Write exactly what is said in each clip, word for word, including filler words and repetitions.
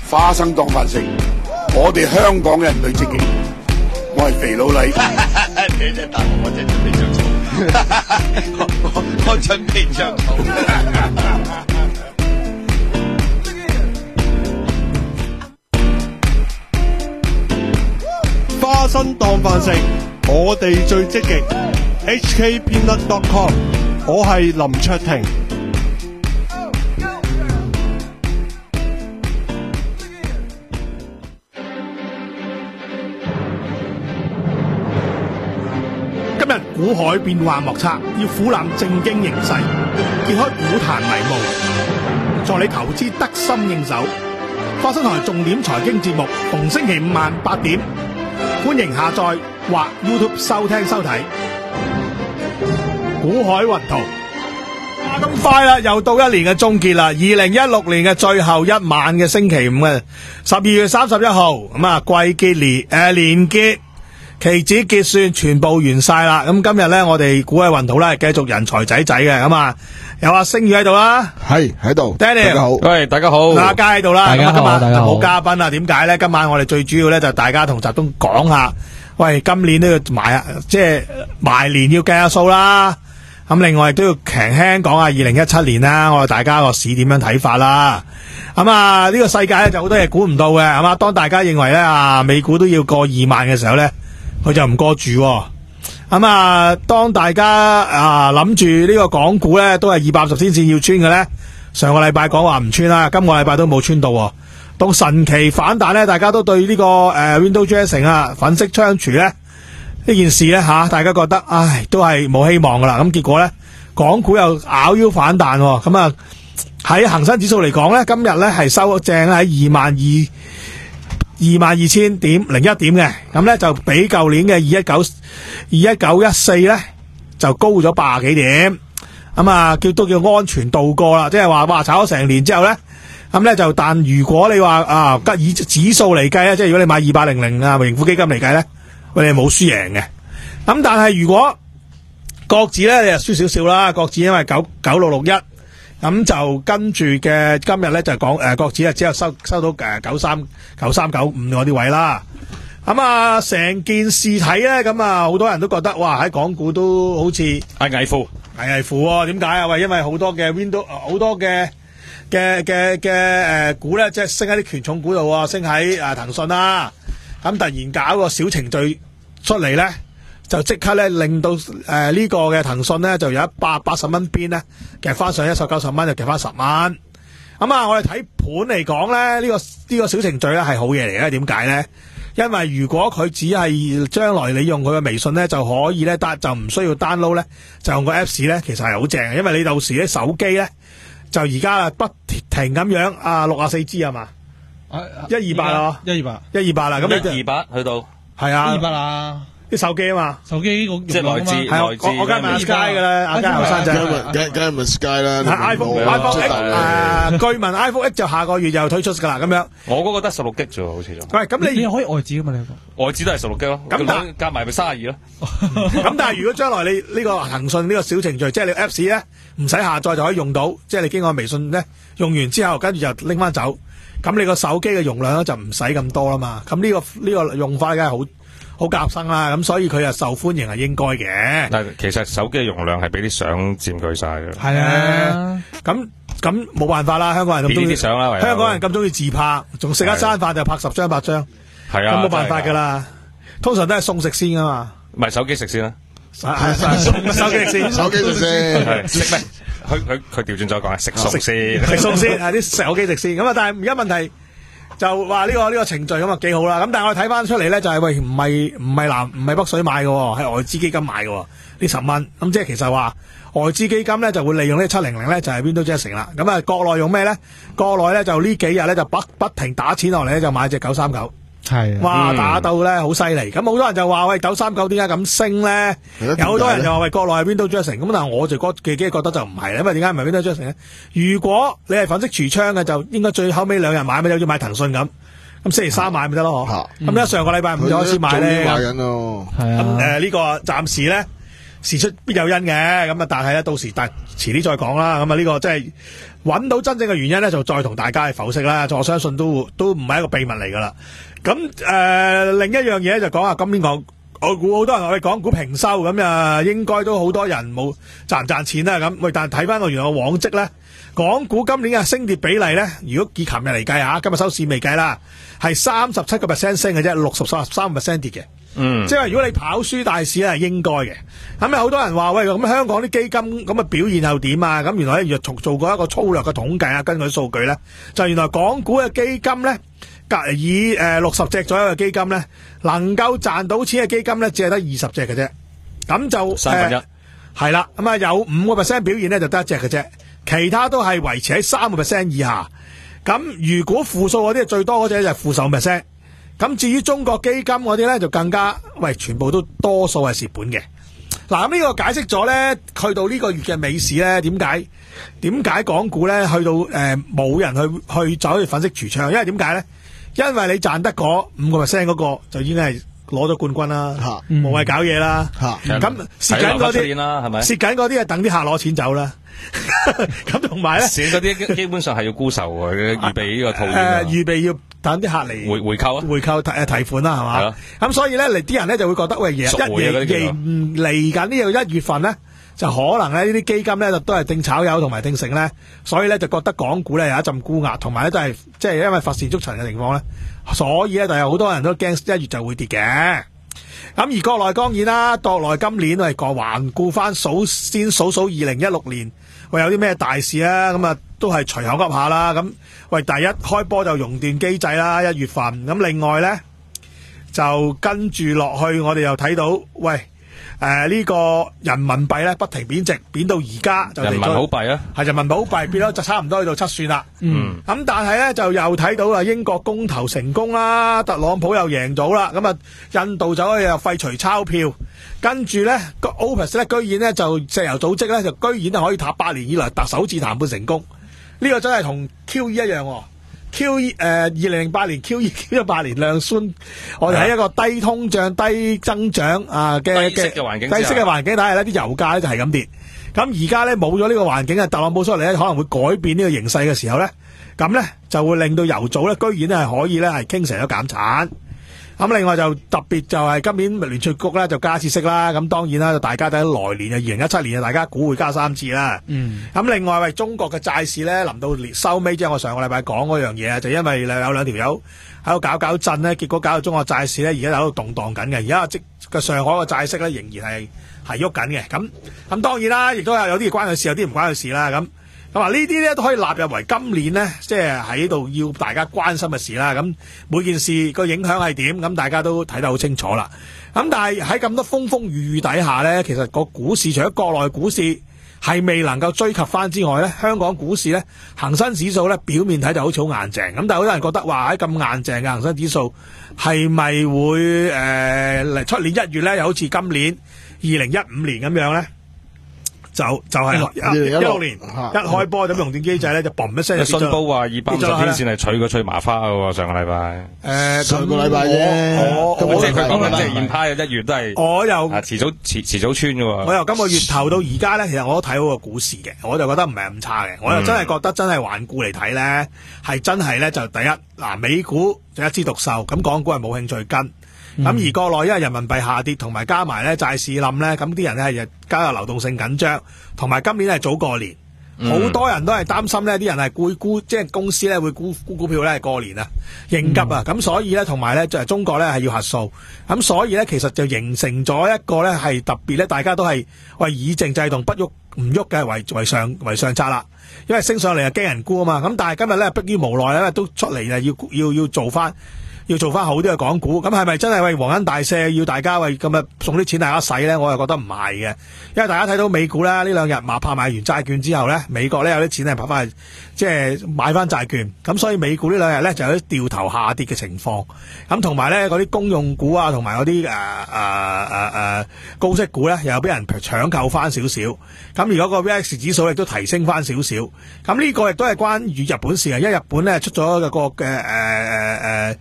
花生當飯食，我哋香港人最積極。我係肥佬黎， 你真係大我，我真係準備着草，我我準備着草。 花生當飯食，我哋最積極。H K Peanut dot com， 我係林卓廷。 今日股海變幻莫測，要俯覽正經形勢，揭開股壇迷霧，助你投資得心應手。花生台重點財經節目，逢星期五晚八點，歡迎下載或 YouTube 收聽收睇。股海雲圖，咁快啦，又到一年嘅終結啦，二零一六年嘅最後一晚嘅星期五嘅十二月三十一號，咁啊季結年誒年結。期指結算全部完晒啦，咁今日咧我哋股海雲圖咧繼續人才仔仔嘅，咁啊有阿星宇喺度啦， 係喺度 ，Daniel 大家好， 喂大家好， 阿佳喺度啦， 大家好， 咁啊今晚大家好， 冇嘉賓啊，點解咧？今晚我哋最主要咧就大家同集中講下，喂今年都要埋啊，即係埋年要計下數啦，咁另外亦都要輕輕講下二零一七年啦，我哋大家個市點樣睇法啦。咁啊呢個世界咧就好多嘢估唔到嘅，係嘛？當大家認為咧啊美股都要過二萬嘅時候咧，佢就唔過住，咁啊！當大家啊諗住呢個港股咧都係二百五十天線要穿嘅咧，上個禮拜講話唔穿啦，今個禮拜都冇穿到。到神奇反彈咧，大家都對呢、這個誒、呃、Window Dressing 啊粉飾櫥窗咧呢件事咧吓、啊，大家覺得唉都係冇希望噶啦。咁結果咧，港股又咬腰反彈，咁啊喺恒生指數嚟講咧，今日咧係收正喺二萬二。二萬二千點零一點嘅，咁咧就比舊年嘅二一九二一九一四咧就高咗八十幾點，咁啊叫都叫安全度過啦，即係話哇炒咗成年之後咧，咁咧就但如果你話啊以指數嚟計咧，即係如果你買二八零零啊盈富基金嚟計咧，喂你冇輸贏嘅，咁但係如果國指咧你就輸少少啦，國指因為九九六六一。咁就跟住嘅今日咧就講誒國指啊只有收收到誒九三九三九五嗰啲位啦，咁啊成件事睇咧，咁啊好多人都覺得哇喺港股都好似係危乎危危乎喎，點解啊？喂，因為好多嘅 Window 好多嘅嘅嘅嘅誒股咧，即係升喺啲權重股度啊，升喺誒騰訊啦，咁突然搞個小程序出嚟咧。就即刻咧令到誒、呃這個、呢個嘅騰訊咧就有一百八十蚊邊咧夾翻上一百九十蚊就夾翻十蚊。咁啊，我哋睇盤嚟講咧，呢、這個呢、這個小程序咧係好嘢嚟嘅。點解咧？因為如果佢只係將來你用佢嘅微信咧就可以咧，但就唔需要 download 咧，就用個 Apps 咧，其實係好正嘅。因為你到時啲手機咧就而家不停咁樣啊六啊四 G 係嘛？一二八咯， 一二八， 一二八啦。咁一二八去到係啊， 一二八啦。 啲手機啊嘛， 手機即係內置， 係我我梗係買 Sky 噶啦，阿家後生仔， 梗梗係咪 Sky 啦 ？iPhone iPhone X 誒，據聞 iPhone X 就下個月就推出噶啦，咁樣。 我嗰個得十六 G 啫，好似就。 喂，咁你你可以外置噶嘛？你個外置都係十六 G 咯，咁但加埋咪卅二咯。 咁但係如果將來你呢個騰訊呢個小程序，即係你 Apps 咧唔使下載就可以用到，即係你經過微信咧用完之後，跟住就拎翻走，咁你個手機嘅容量咧就唔使咁多啦嘛。咁呢個呢個用法梗係好。好夾生啦，咁所以佢又受歡迎係應該嘅。 但係其實手機嘅容量係俾啲相佔據晒嘅。 係啊，咁咁冇辦法啦，香港人咁中意啲相啦， 香港人咁中意自拍，仲食一餐飯就拍十張八張， 係啊， 咁冇辦法噶啦。通常都係送食先噶嘛， 唔係手機食先啦， 係係手機食先， 手機食先， 係食咩？佢佢佢調轉咗講啊，食餸先， 食餸先，係啲手機食先。咁啊，但係而家問題。就話呢、這個呢、這個程序咁啊幾好啦，咁但係我哋睇翻出嚟咧就係、是、喂唔係唔係南唔係北水買嘅，係外資基金買嘅呢十蚊，咁即係其實話外資基金咧就會利用呢七零零咧就係 Window Dressing 啦，咁啊國內用咩咧？國內咧就呢幾日咧就不不停打錢落嚟咧就買隻九三九。係，哇！打到咧好犀利，咁好多人就話喂九三九點解咁升咧？有好多人就話喂國內係 Window Dressing，咁但係我就覺自己覺得就唔係啦，因為點解唔係 Window Dressing 咧？如果你係粉飾櫥窗嘅，就應該最後尾兩日買咪，好似買騰訊咁，咁星期三買咪得咯，嗬？咁咧上個禮拜五就開始買咧， 買緊咯， 係啊。咁誒呢個暫時咧事出必有因嘅，咁啊，但係咧到時但遲啲再講啦。咁啊，呢個即係揾到真正嘅原因咧，就再同大家去剖析啦。我相信都都唔係一個秘密嚟噶啦。咁誒、呃，另一樣嘢就講下今年講，我估好多人同我哋講股平收，咁啊，應該都好多人冇賺唔賺錢啦。咁喂，但係睇翻個原來個往績咧，港股今年嘅升跌比例咧，如果以琴日嚟計下，今日收市未計啦，係三十七個 percent 升嘅啫，六十三個 percent 跌嘅。嗯，即係話如果你跑輸大市咧係應該嘅，咁啊好多人話喂，咁香港啲基金咁嘅表現又點啊？咁原來咧若從做過一個粗略嘅統計啊，根據數據咧，就原來港股嘅基金咧，隔以誒六十隻左右嘅基金咧，能夠賺到錢嘅基金咧，只係得二十隻嘅啫，咁就三分一係啦，咁啊有五個 percent 表現咧就得一隻嘅啫，其他都係維持喺三個 percent 以下。咁如果負數嗰啲最多嗰隻就係負十五 percent。咁至於中國基金嗰啲咧就更加，喂，全部都多數係蝕本嘅。嗱，咁呢個解釋咗咧，去到呢個月嘅尾市咧，點解點解港股咧去到誒冇、呃、人去去走去粉飾櫥窗？因為點解咧？因為你賺得嗰五個 percent 嗰個就已經係攞咗冠軍啦，無謂搞嘢啦。咁蝕緊嗰啲，蝕緊嗰啲啊，等啲客攞錢走啦。咁同埋咧， 蝕嗰啲基本上係要沽售嘅，預備呢個套現。 誒，預備要等啲客嚟回回購啊， 回購提誒提款啦，係嘛？咁所以咧，嚟啲人咧就會覺得喂，一嚟嚟緊呢個一月份咧，就可能咧呢啲基金咧就都係定炒友同埋定成咧，所以咧就覺得港股咧有一陣沽壓，同埋咧都係即係因為乏善足陳嘅情況咧，所以咧就有好多人都驚一月就會跌嘅。咁而國內當然啦，國內今年係個環顧翻數先數數二零一六年，喂有啲咩大事啊？咁啊都係隨口噏下啦。咁喂第一開波就熔斷機制啦，一月份。咁另外咧就跟住落去，我哋又睇到喂。誒、呃，呢、這個人民幣咧不停貶值，貶到而家就人民好幣啊，係人民好幣變咗就差唔多去到七算啦。嗯，咁但係咧就又睇到啊，英國公投成功啦，特朗普又贏咗啦，咁啊印度就可以又廢除鈔票，跟住咧個 OPEC 咧居然咧就石油組織咧就居然係可以談八年以來特首次談判成功，呢、這個真係同 Q E 一樣、哦。Q E 誒二零零八年 Q E Q 一八年量酸，我哋喺一個低通脹、低增長啊嘅低息嘅環境， 低息嘅環境底下咧，啲油價咧就係咁跌。咁而家咧冇咗呢個環境啊，特朗普出嚟咧可能會改變呢個形勢嘅時候咧，咁咧就會令到油組咧居然咧係可以咧係傾成咗減產。咁另外就特別就係今年聯儲局咧就加次息啦，咁當然啦，大家睇來年啊，二零一七年啊，大家估會加三次啦。嗯。咁另外為中國嘅債市咧，臨到年收尾，即係我上個禮拜講嗰樣嘢啊，就因為有兩條友喺度搞搞震咧，結果搞到中國債市咧而家喺度動盪緊嘅，而家即個上海嘅債息咧仍然係係喐緊嘅。咁咁當然啦，亦都有有啲關佢事，有啲唔關佢事啦。咁。咁啊，呢啲咧都可以納入為今年咧，即係喺度要大家關心嘅事啦。咁每件事個影響係點，咁大家都睇得好清楚啦。咁但係喺咁多風風雨雨底下咧，其實個股市除咗國內股市係未能夠追及翻之外咧，香港股市咧恒生指數咧表面睇就好似好硬淨，咁但係好多人覺得話喺咁硬淨嘅恒生指數係咪會誒嚟出年一月咧，又好似今年二零一五年咁樣咧？就就係一六年一開波咁熔斷機制咧，就嘣一聲就跌咗。 信報話二百五十天線係取個吹麻花嘅喎，上個禮拜。 誒， 上個禮拜啫。 我即係佢講緊即係現派嘅一月都係。 我又遲早遲遲早穿嘅喎。 我由今個月頭到而家咧，其實我都睇好個股市嘅，我就覺得唔係咁差嘅。我又真係覺得真係環顧嚟睇咧，係真係咧就第一嗱，美股就一枝獨秀，咁港股係冇興趣跟。咁、嗯、而國內因為人民幣下跌，同埋加埋咧債市冧咧，咁啲人咧係加入流動性緊張，同埋今年係早過年，好、嗯、多人都係擔心呢啲人係會沽，即係公司咧會沽沽股票咧係過年啊應急啊，咁、嗯、所以咧同埋咧就係中國咧係要核數，咁所以咧其實就形成咗一個咧係特別咧，大家都係為以靜制動，不喐唔喐嘅為為上為上策啦，因為升上嚟就驚人沽啊嘛，咁但係今日咧迫於無奈咧都出嚟啊要要要做翻。要做翻好啲嘅港股，咁係咪真係為皇恩大赦要大家為咁啊送啲錢大家使咧？我又覺得唔係嘅，因為大家睇到美股咧呢兩日馬拍賣完債券之後咧，美國咧有啲錢係拍翻去，即係買翻債券，咁所以美股呢兩日咧就有啲掉頭下跌嘅情況，咁同埋咧嗰啲公用股啊，同埋嗰啲誒誒誒誒高息股咧，又俾人搶購翻少少，咁而嗰個 V I X 指數亦都提升翻少少，咁呢個亦都係關於日本事啊，因為日本咧出咗個嘅誒誒誒。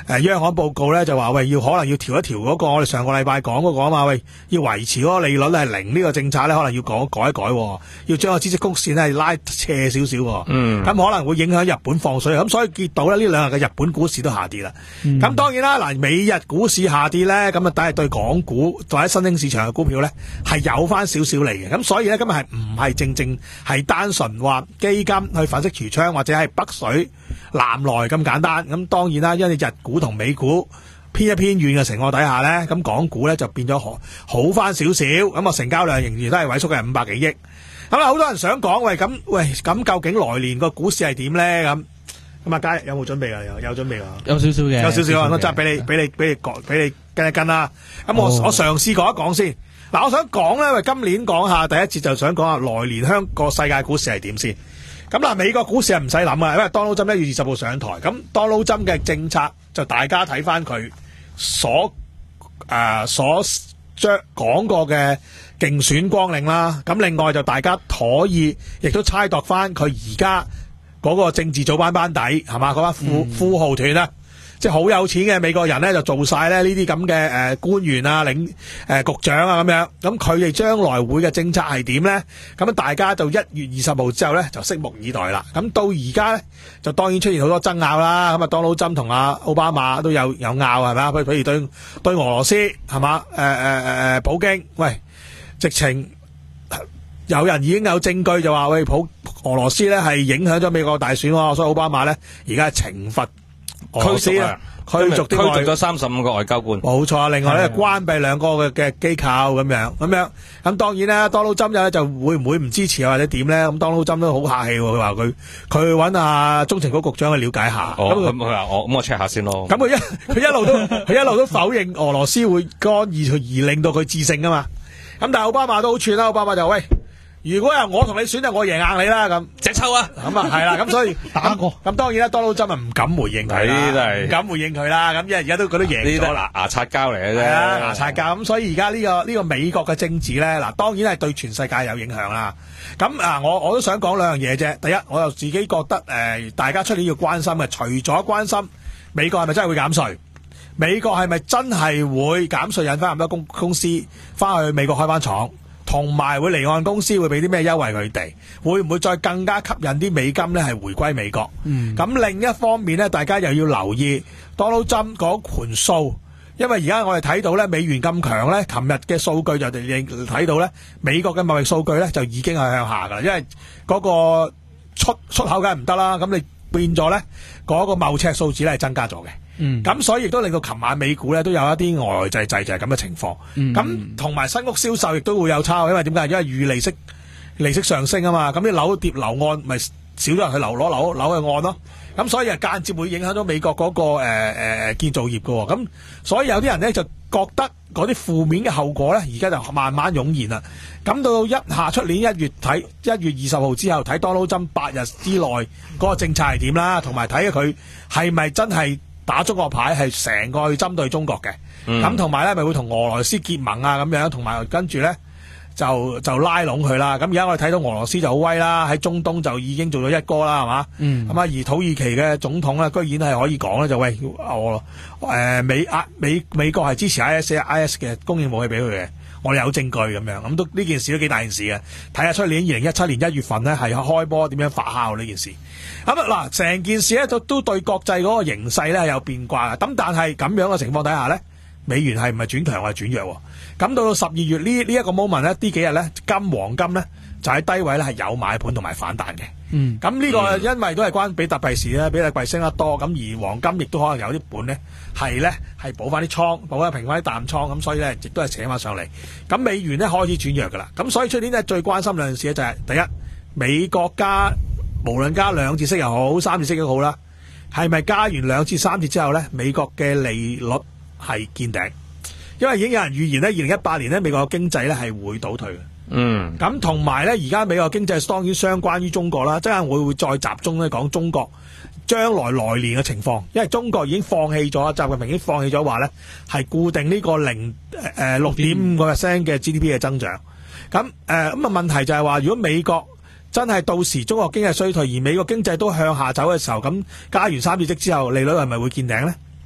誒央行報告咧就話喂，要可能要調一調嗰個我哋上個禮拜講嗰個啊嘛，喂，要維持嗰個利率係零呢個政策咧，可能要改改一改，要將個孳息曲線咧拉斜少少，嗯，咁可能會影響日本放水，咁所以結到咧呢兩日嘅日本股市都下跌啦。咁、嗯、當然啦，嗱美日股市下跌咧，咁啊，但係對港股或者新興市場嘅股票咧係有翻少少嚟嘅，咁所以咧今日係唔係正正係單純話基金去粉飾櫥窗或者係北水南來咁簡單。咁當然啦，因為日股同美股偏一偏遠嘅情況底下咧，咁港股咧就變咗好好翻少少，咁啊成交量仍然都係萎縮嘅五百幾億。咁啊好多人想講喂，咁喂咁究竟來年個股市係點咧？咁咁啊佳有冇準備啊？有有準備啊？ 有少少嘅， 有少少啊！我真係俾你俾你俾你講俾你跟一跟啦。咁我、哦、我嘗試講一講先。嗱，我想講咧，喂，今年講下第一節就想講下來年香港世界股市係點先。咁嗱，美國股市係唔使諗啊，因為 Donald Trump 一月二十號上台，咁 Donald Trump 嘅政策就大家睇翻佢所誒、呃、所將講過嘅競選綱領啦。咁另外就大家可以亦都猜度翻佢而家嗰個政治組班班底係嘛，嗰班富、嗯、富豪團啊。即係好有錢嘅美國人咧，就做晒咧呢啲咁嘅誒官員啊、領誒、呃、局長啊咁樣。咁佢哋將來會嘅政策係點咧？咁大家就一月二十號之後咧就拭目以待啦。咁到而家咧就當然出現好多爭拗啦。咁啊，Donald Trump同阿奧巴馬都有有拗係咪啊？譬如譬如對對俄羅斯係嘛？誒誒誒普京，喂，直情有人已經有證據就話喂普俄羅斯咧係影響咗美國大選，所以奧巴馬咧而家係懲罰。 驅逐啊！ 驅逐啲驅逐咗三十五個外交官， 冇錯。另外咧，關閉兩個嘅嘅機構咁樣咁樣。咁當然啦，Donald Trump咧就會唔會唔支持或者點咧？咁 Donald Trump都好客氣，佢話佢佢揾阿中情局局長去了解下。 咁佢話我咁我 check 下先咯。 咁佢一佢一路都佢一路都否認俄羅斯會干預佢而令到佢致勝啊嘛。咁但係奧巴馬都好串啦，奧巴馬就喂。如果係我同你選就我贏硬你啦咁， 隻抽啊！ 咁啊係啦，咁所以打過。 咁當然啦，Donald Trump唔敢回應佢啦，唔敢回應佢啦。咁因為而家都佢都贏咗啦， 牙刷膠嚟嘅啫。 係啊，牙刷膠。咁所以而家呢個呢個美國嘅政治咧，嗱當然係對全世界有影響啦。咁啊，我我都想講兩樣嘢啫。第一，我又自己覺得誒，大家出年要關心嘅，除咗關心美國係咪真係會減稅，美國係咪真係會減稅引翻咁多公公司翻去美國開翻廠？同埋會離岸公司會俾啲咩優惠佢哋？會唔會再更加吸引啲美金咧係回歸美國？咁、嗯、另一方面咧，大家又要留意 Donald Trump 嗰盤數，因為而家我哋睇到咧美元咁強咧，琴日嘅數據就睇到咧美國嘅貿易數據咧就已經係向下噶啦，因為嗰個出出口梗係唔得啦，咁你變咗咧嗰個貿赤數字咧係增加咗嘅。嗯，咁所以亦都令到琴晚美股咧都有一啲呆呆滯滯就係咁嘅情況。咁同埋新屋銷售亦都會有差，因為點解？因為預利息利息上升啊嘛，咁啲樓跌樓按咪少咗人去樓攞樓樓去按咯。咁所以啊間接會影響到美國嗰、那個誒誒、呃、建造業喎。咁所以有啲人咧就覺得嗰啲負面嘅後果咧，而家就慢慢湧現啦。咁到一下出年一月睇一月二十號之後睇 Donald Trump 八日之內嗰個政策係點啦，同埋睇佢係咪真係打中國牌係成個去針對中國嘅，咁同埋咧咪會同俄羅斯結盟啊咁樣，同埋跟住咧就就拉攏佢啦。咁而家我哋睇到俄羅斯就好威啦，喺中東就已經做咗一哥啦，係嘛？咁、嗯、啊而土耳其嘅總統咧，居然係可以講咧就喂，我誒、呃、美啊美美國係支持 I S I S 嘅供應武器俾佢嘅，我哋有證據咁樣，咁都呢件事都幾大件事嘅。睇下出年二零一七年一月份咧係開波點樣發酵呢件事。咁啊嗱，成件事咧都都對國際嗰個形勢咧係有變卦嘅。咁但係咁樣嘅情況底下咧，美元係唔係轉強或者轉弱？咁到到十二月呢呢一個 moment 咧，呢幾日咧金黃金咧就喺低位咧係有買盤同埋反彈嘅。嗯，咁呢個因為都係關比特幣事咧，比特幣升得多，咁而黃金亦都可能有啲盤咧係咧係補翻啲倉，補翻平翻啲淡倉，咁所以咧亦都係扯翻上嚟。咁美元咧開始轉弱噶啦。咁所以出年咧最關心兩件事咧就係、是、第一，美國加。無論加兩次息又好，三次息都好啦，係咪加完兩次、三次之後咧，美國嘅利率係見頂？因為已經有人預言咧，二零一八年咧美國嘅經濟咧係會倒退嘅。嗯，咁同埋咧，而家美國經濟當然相關於中國啦，即係會會再集中咧講中國將來來年嘅情況，因為中國已經放棄咗，習近平已經放棄咗話咧係固定呢個零誒六點五個 percent 嘅 G D P 嘅增長。咁誒咁啊問題就係話，如果美國真係到時中國經濟衰退，而美國經濟都向下走嘅時候，咁加完三次息之後，利率係咪會見頂呢？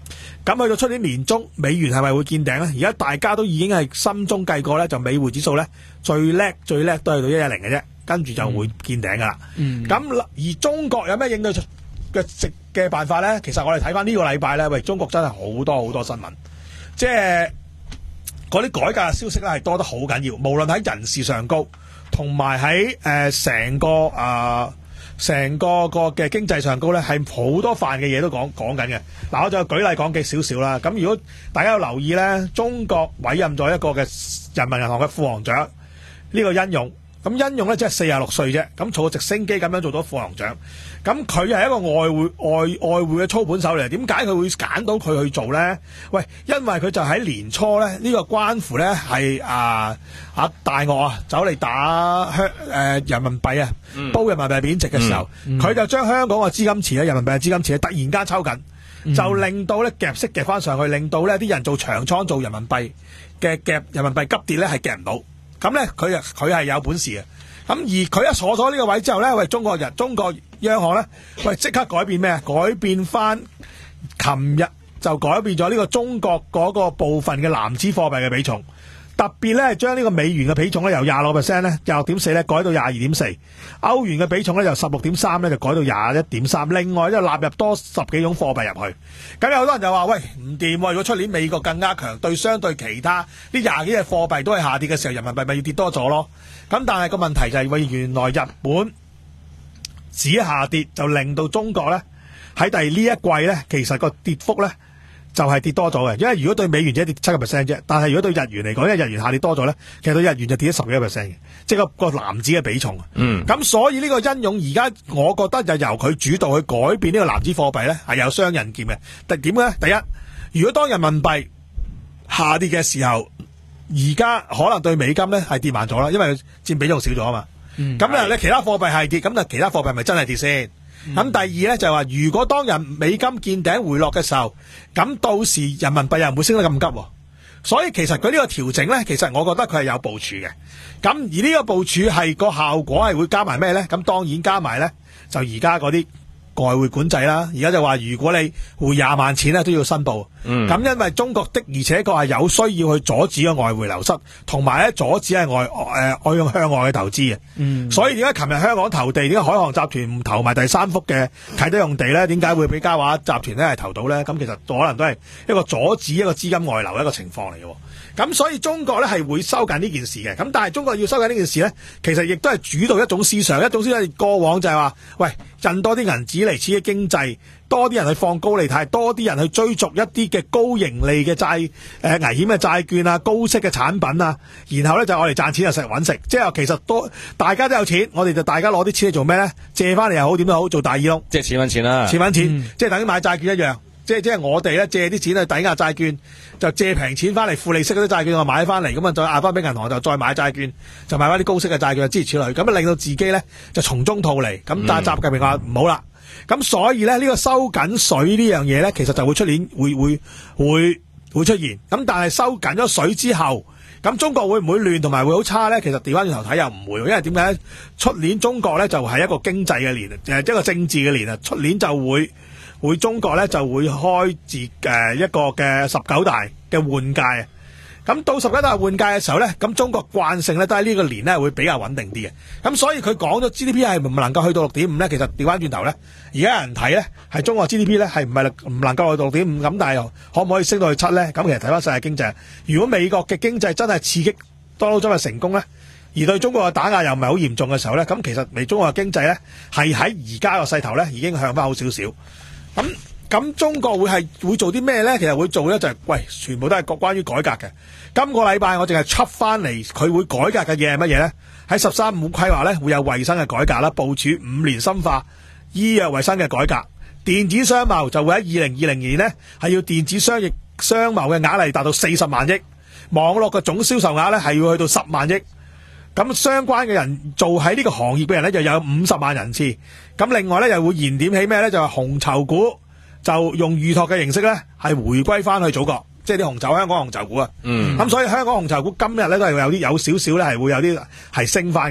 咁去到出年年中，美元係咪會見頂咧？而家大家都已經係心中計過咧，就美匯指數咧最叻最叻都係到一一零嘅啫，跟住就會見頂噶啦。咁、嗯、而中國有咩應對嘅食嘅辦法咧？其實我哋睇翻呢個禮拜咧，喂，中國真係好多好多新聞，即係嗰啲改革嘅消息咧係多得好緊要，無論喺人事上高，同埋喺誒成個啊。成個個嘅經濟上高咧，係好多範嘅嘢都講講緊嘅。嗱，我就舉例講幾少少啦。咁如果大家有留意咧，中國委任咗一個嘅人民銀行嘅副行長，呢、這個殷勇。咁殷勇咧即係四十六歲啫，咁坐直升機咁樣做到副行長。咁佢係一個外匯外外匯嘅操盤手嚟，點解佢會揀到佢去做咧？喂，因為佢就喺年初咧，呢、這個關乎咧係啊啊大鱷啊走嚟打香誒、呃、人民幣啊，煲人民幣貶值嘅時候，佢、嗯嗯、就將香港嘅資金池咧、人民幣嘅資金池突然間抽緊，嗯、就令到咧夾息夾翻上去，令到咧啲人做長倉做人民幣嘅夾人民幣急跌咧係夾唔到。咁咧，佢啊，佢係有本事嘅。咁而佢一坐咗呢個位之後咧，喂，中國人、中國央行咧，喂，即刻改變咩啊？改變翻，琴日就改變咗呢個中國嗰個部分嘅籃子貨幣嘅比重，特別咧將呢個美元嘅比重咧由廿六 percent 咧，廿六點四咧改到廿二點四，歐元嘅比重咧由十六點三咧就改到廿一點三，另外咧納入多十幾種貨幣入去。咁有好多人就話：喂，唔掂喎！如果出年美國更加強，對相對其他呢廿幾隻貨幣都係下跌嘅時候，人民幣咪要跌多咗咯？咁但係個問題就係、是，喂，原來日本只下跌就令到中國咧喺第呢一季咧，其實個跌幅咧就係、是、跌多咗嘅。因為如果對美元只係跌七個 percent 啫，但係如果對日元嚟講，因為日元下跌多咗咧，其實對日元就跌咗十幾個 percent 嘅，即係個個籃子嘅比重。嗯，咁所以呢個殷勇而家，我覺得就由佢主導去改變呢個籃子貨幣咧，係有雙刃劍嘅。但點咧？第一，如果當人民幣下跌嘅時候，而家可能對美金咧係跌慢咗啦，因為佔比重少咗啊嘛。咁咧、嗯，你其他貨幣係跌，咁就其他貨幣咪真係跌先？咁、嗯、第二咧就係話，如果當人美金見頂回落嘅時候，咁到時人民幣又唔會升得咁急。所以其實佢呢個調整咧，其實我覺得佢係有部署嘅。咁而呢個部署係個效果係會加埋咩咧？咁當然加埋咧，就而家嗰啲外匯管制啦。而家就話如果你匯廿萬錢咧都要申報。咁、嗯、因為中國的而且確係有需要去阻止個外匯流失，同埋咧阻止係外誒、呃、外向向外嘅投資嘅。嗯，所以點解琴日香港投地，點解海航集團唔投埋第三幅嘅啟德用地咧？點解會俾嘉華集團咧係投到咧？咁其實可能都係一個阻止一個資金外流嘅一個情況嚟嘅。咁所以中國咧係會收緊呢件事嘅。咁但係中國要收緊呢件事咧，其實亦都係主導一種思想，一種思想過往就係話，喂，印多啲銀紙嚟刺激經濟，多啲人去放高利貸，多啲人去追逐一啲嘅高盈利嘅債誒、呃、危險嘅債券啊，高息嘅產品啊，然後咧就我哋賺錢就食揾食，即係其實多大家都有錢，我哋就大家攞啲錢嚟做咩咧？借翻嚟又好，點都好，做大耳窿， 即係錢揾錢啦， 錢揾錢， 嗯、 即係等於買債券一樣。即係即係我哋咧借啲錢去抵押債券，就借平錢翻嚟，負利息嗰啲債券我買翻嚟，咁啊再押翻俾銀行，就再買債券，就買翻啲高息嘅債券，諸如此類，咁啊令到自己咧就從中套利。咁但係習近平話唔好啦，咁所以咧呢、呢個收緊水呢樣嘢咧，其實就會出年會會會會出現。咁但係收緊咗水之後，咁中國會唔會亂同埋會好差咧？其實調翻轉頭睇又唔會，因為點解咧？出年中國咧就係一個經濟嘅年，誒一個政治嘅年啊，出年就會。會中國咧就會開自誒一個嘅十九大嘅換屆啊，咁到十九大換屆嘅時候咧，咁中國慣性咧都喺呢個年咧會比較穩定啲嘅，咁所以佢講咗 G D P 係唔能夠去到六點五咧，其實調翻轉頭咧，而家有人睇咧係中國 G D P 咧係唔係唔能夠去到六點五，咁但係又可唔可以升到去七咧？咁其實睇翻世界經濟，如果美國嘅經濟真係刺激 Donald Trump 嘅成功咧，而對中國嘅打壓又唔係好嚴重嘅時候咧，咁其實美中國嘅經濟咧係喺而家個勢頭咧已經向翻好少少。咁咁中國會係會做啲咩咧？其實會做咧就係、是、喂，全部都係關於改革嘅。今個禮拜我淨係出翻嚟，佢會改革嘅嘢係乜嘢咧？喺十三五規劃咧會有衛生嘅改革啦，部署五年深化醫藥衛生嘅改革。電子商貿就會喺二零二零年咧係要電子商業商貿嘅額嚟達到四十萬億，網絡嘅總銷售額咧係要去到十萬億。咁相關嘅人做喺呢個行業嘅人咧，就有五十萬人次。咁另外咧，又會燃點起咩咧？就係紅籌股就用預託嘅形式咧，係回歸翻去祖國，即係啲紅籌香港紅籌股啊。嗯。咁所以香港紅籌股今日咧都係有啲有少少咧係會有啲係升翻嘅。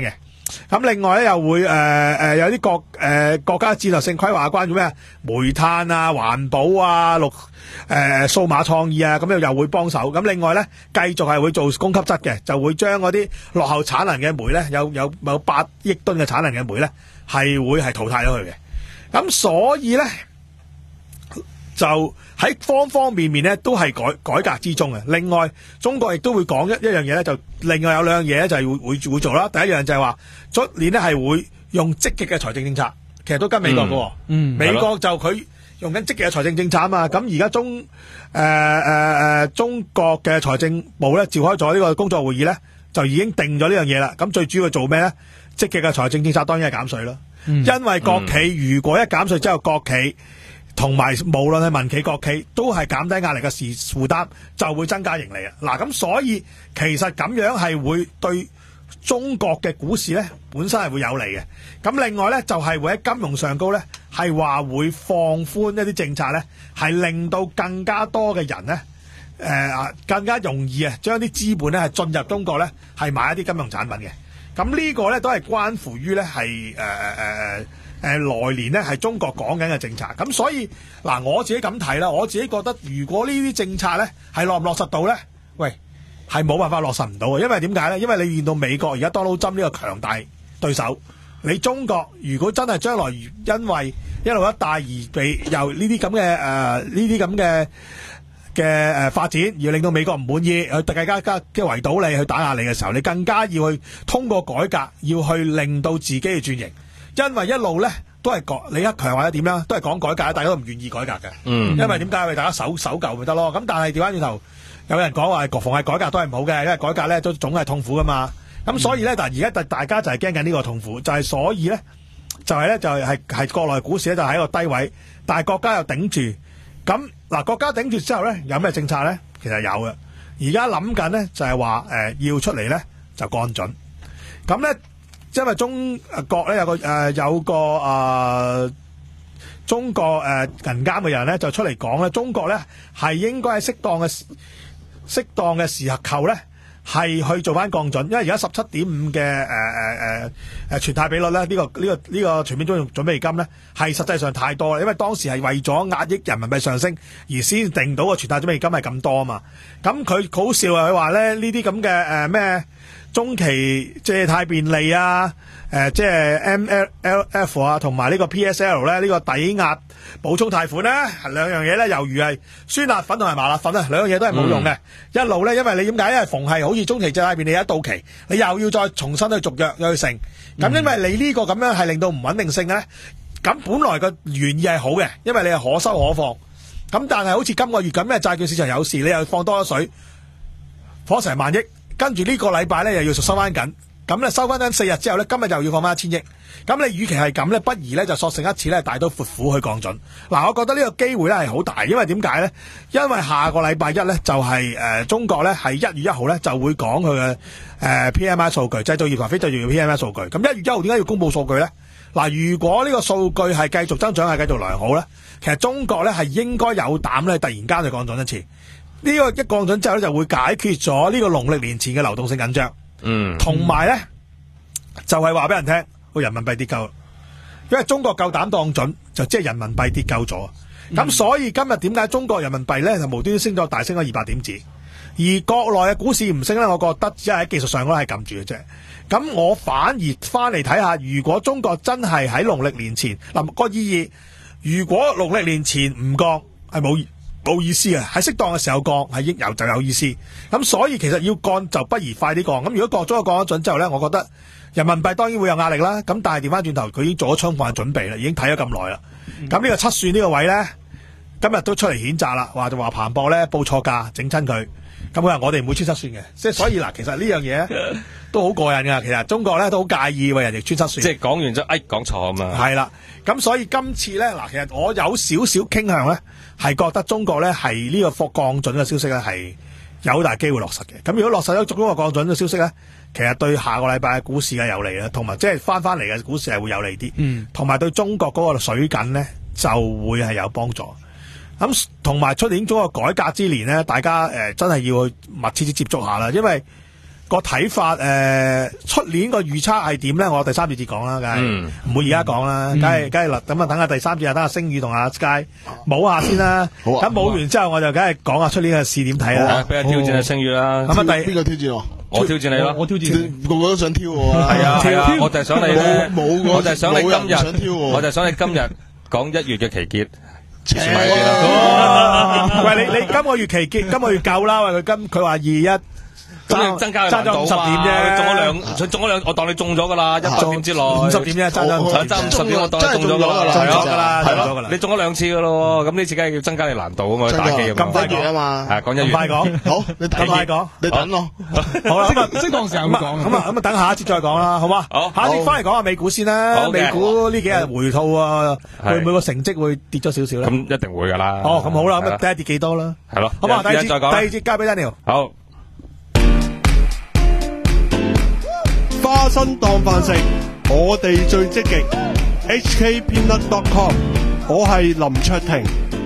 咁另外咧又會誒誒、呃、有啲國誒、呃、國家戰略性規劃關於咩煤炭啊、環保啊、綠誒數碼創意啊，咁又又會幫手。咁另外咧繼續係會做供給側嘅，就會將嗰啲落後產能嘅煤咧，有有有八億噸嘅產能嘅煤咧，係會係淘汰咗佢嘅。咁所以咧就喺方方面面咧都係改改革之中嘅。另外中國亦都會講一一樣嘢咧，就另外有兩樣嘢咧就係會會會做啦。第一樣就係話出年咧係會用積極嘅財政政策，其實都跟美國嘅。嗯，美國就佢用緊積極嘅財政政策啊嘛。咁而家中誒誒誒中國嘅財政部咧召開咗呢個工作會議咧，就已經定咗呢樣嘢啦。咁最主要做咩咧？積極嘅財政政策當然係減稅啦。嗯、因為國企如果一減稅之後，國企同埋無論係民企、國企都係減低壓力嘅事負擔，就會增加盈利啊！嗱，咁所以其實咁樣係會對中國嘅股市咧本身係會有利嘅。咁另外咧就係、是、會喺金融上高咧係話會放寬一啲政策咧，係令到更加多嘅人咧誒啊更加容易啊將啲資本咧係進入中國咧係買一啲金融產品嘅。咁呢個咧都係關乎於咧係誒誒誒誒來年咧係中國講緊嘅政策。咁所以嗱，我自己咁睇啦，我自己覺得如果呢啲政策咧係落唔落實到咧，喂係冇辦法落實唔到嘅。因為點解咧？因為你見到美國而家 Donald Trump 呢個強大對手，你中國如果真係將來因為一路一帶而被由呢啲咁嘅誒呢啲咁嘅嘅誒發展而令到美國唔滿意，去更加加嘅圍堵你，去打壓你嘅時候，你更加要去通過改革，要去令到自己去轉型。因為一路咧都係講李克強或者點樣，都係講改革，大家都唔願意改革嘅。嗯，因為點解？為大家守守舊咪得咯。咁但係調翻轉頭，有人講話逢係改革都係唔好嘅，因為改革咧都總係痛苦噶嘛。咁所以咧，但係而家大家就係驚緊呢個痛苦，就係、是、所以咧，就係、是、咧就係係係國內股市咧就喺一個低位，但係國家又頂住。咁嗱，國家頂住之後咧，有咩政策咧？其實有嘅。而家諗緊咧，就係話誒要出嚟咧就降準。咁咧，因為中國咧有個誒、呃、有個誒、呃、中國誒、呃、銀監嘅人咧就出嚟講咧，中國咧係應該喺適當嘅適當嘅時候咧係去做翻降準，因為而家十七點五嘅誒誒誒誒存貸比率咧，呢、這個呢、這個呢、這個全面準準備金咧係實際上太多啦，因為當時係為咗壓抑人民幣上升而先定到個存貸準備金係咁多啊嘛。咁佢好笑啊，佢話咧呢啲咁嘅誒咩中期借貸便利啊，誒即係 M L F 啊，同埋呢個 P S L 咧，呢、這個抵押補充貸款咧，兩樣嘢咧，猶如係酸辣粉同埋麻辣粉啊，兩樣嘢都係冇用嘅。嗯、一路咧，因為你點解？因為逢係好似中期借貸便利一到期，你又要再重新去續約，又去成。咁、嗯、因為你呢個咁樣係令到唔穩定性咧，咁本來個原意係好嘅，因為你係可收可放。咁但係好似今個月咁嘅債券市場有事，你又放多咗水，放成萬億。跟住呢個禮拜咧又要收翻緊，咁咧收翻緊四日之後咧，今日又要放翻一千億。咁你與其係咁咧，不如咧就索性一次咧大刀闊斧去降準。嗱，我覺得呢個機會咧係好大，因為點解咧？因為下個禮拜一咧就係、是、誒、呃、中國咧係一月一號咧就會講佢嘅誒 P M I 數據，製造業同非製造業 P M I 數據。咁一月一號點解要公布數據咧？嗱，如果呢個數據係繼續增長係繼續良好咧，其實中國咧係應該有膽咧突然間就降準一次。呢、這個一降準之後咧，就會解決咗呢個農曆年前嘅流動性緊張。嗯，同埋咧就係話俾人聽，個人民幣跌夠，因為中國夠膽降準，就即係人民幣跌夠咗。咁、嗯、所以今日點解中國人民幣咧就無端端升咗大升咗二百點子，而國內嘅股市唔升咧？我覺得只係喺技術上嗰係撳住嘅啫。咁我反而翻嚟睇下，如果中國真係喺農曆年前嗱、那個意義，如果農曆年前唔降係冇冇意思嘅，喺適當嘅時候降係應有就有意思。咁所以其實要降就不如快啲降。咁如果降咗個降咗準之後咧，我覺得人民幣當然會有壓力啦。咁但係調翻轉頭，佢已經做咗充分嘅準備啦，已經睇咗咁耐啦。咁呢、嗯、個七算呢個位咧，今日都出嚟譴責啦，話就話彭博咧報錯價整親佢。咁佢話我哋唔會穿七算嘅，即係所以嗱，其實呢樣嘢都好過癮噶。其實中國咧都好介意為人哋穿七算， 即係講完咗，哎講錯啊嘛。係啦，咁所以今次咧嗱，其實我有少少傾向咧，係覺得中國咧係呢個貨降準嘅消息咧係有好大機會落實嘅。咁如果落實咗中國降準嘅消息咧，其實對下個禮拜嘅股市係有利啦，同埋即係翻翻嚟嘅股市係會有利啲。嗯，同埋對中國嗰個水緊咧就會係有幫助。咁同埋出年中國改革之年咧，大家誒、呃、真係要去密切接觸下啦，因為個睇法誒，出年個預測係點咧？我第三節節講啦，梗係唔會而家講啦，梗係梗係嗱，咁啊等下第三節啊，等下星宇同阿 Sky 舞下先啦。 好啊咁舞完之後，我就梗係講下出年嘅試點睇啦。 俾人挑戰阿星宇啦。 咁啊，第邊個挑戰我？ 我挑戰你咯。 我挑戰個個都想挑我啊！ 係啊係啊，我就係想你咧， 冇冇我就係想你今冇人想挑日， 我我就係想你今日講一月嘅期結。 切喂，你你今個月期結，今個月夠啦。喂，佢今佢話二一。 咁你增加爭咗五十點啫， 中咗兩，佢中咗兩，我當你中咗噶啦，一百點之內， 五十點啫，爭咗爭五十點，我當你中咗噶啦， 中咗噶啦， 係中咗噶啦， 咯，你中咗兩次噶咯，咁呢次梗係要增加你難度啊嘛，打機咁快講啊嘛， 係講一月， 快講， 好，你咁快講， 你等我， 好啦，咁啊， 適當時候會講， 咁啊，咁啊，等下一節再講啦，好嘛？ 好， 下一節翻嚟講下美股先啦，美股呢幾日回吐啊，會唔會個成績會跌咗少少咧？ 咁一定會噶啦。 哦，咁好啦，咁啊，第一跌幾多啦？ 係咯， 好嘛，第二節， 再講， 第二節交俾 Daniel。 好。 花生當飯食，我哋最積極。H K Peanut dot com， 我係林卓廷。